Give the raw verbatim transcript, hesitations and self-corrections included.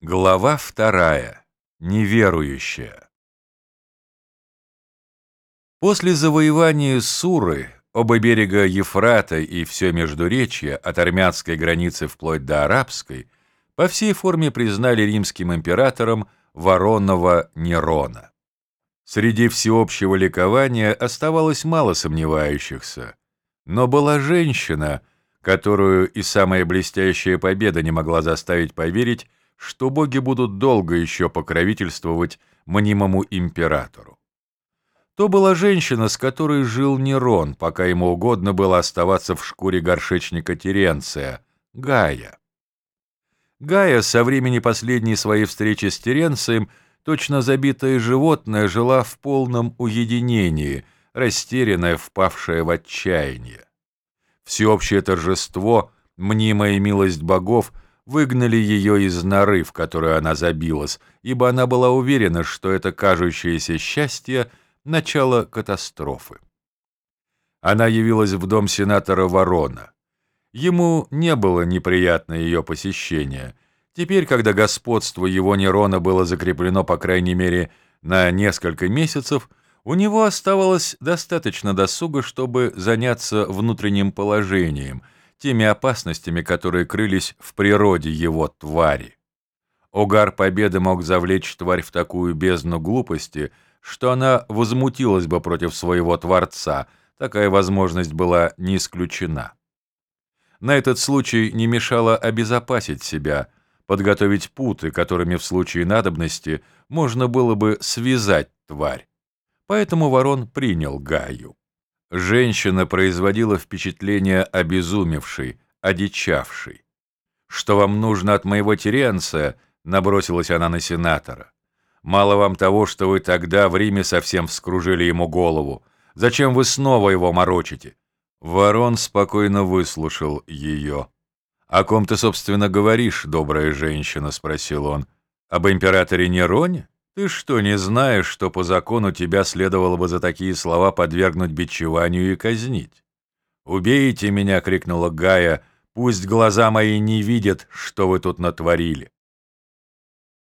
Глава вторая. Неверующая. После завоевания Суры, оба берега Ефрата и все Междуречье, от армянской границы вплоть до арабской, по всей форме признали римским императором Воронова Нерона. Среди всеобщего ликования оставалось мало сомневающихся, но была женщина, которую и самая блестящая победа не могла заставить поверить, что боги будут долго еще покровительствовать мнимому императору. То была женщина, с которой жил Нерон, пока ему угодно было оставаться в шкуре горшечника Теренция, Гая. Гая со времени последней своей встречи с Теренцием, точно забитое животное, жила в полном уединении, растерянная, впавшая в отчаяние. Всеобщее торжество, мнимая милость богов выгнали ее из норы, в которую она забилась, ибо она была уверена, что это кажущееся счастье — начало катастрофы. Она явилась в дом сенатора Ворона. Ему не было неприятно ее посещение. Теперь, когда господство его Нерона было закреплено, по крайней мере, на несколько месяцев, у него оставалось достаточно досуга, чтобы заняться внутренним положением, теми опасностями, которые крылись в природе его твари. Угар победы мог завлечь тварь в такую бездну глупости, что она возмутилась бы против своего Творца, такая возможность была не исключена. На этот случай не мешало обезопасить себя, подготовить путы, которыми в случае надобности можно было бы связать тварь. Поэтому Ворон принял Гаю. Женщина производила впечатление обезумевшей, одичавшей. «Что вам нужно от моего Теренция?» — набросилась она на сенатора. «Мало вам того, что вы тогда в Риме совсем вскружили ему голову. Зачем вы снова его морочите?» Ворон спокойно выслушал ее. «О ком ты, собственно, говоришь, добрая женщина?» — спросил он. «Об императоре Нероне? Ты что, не знаешь, что по закону тебя следовало бы за такие слова подвергнуть бичеванию и казнить?» «Убейте меня!» — крикнула Гая. «Пусть глаза мои не видят, что вы тут натворили!»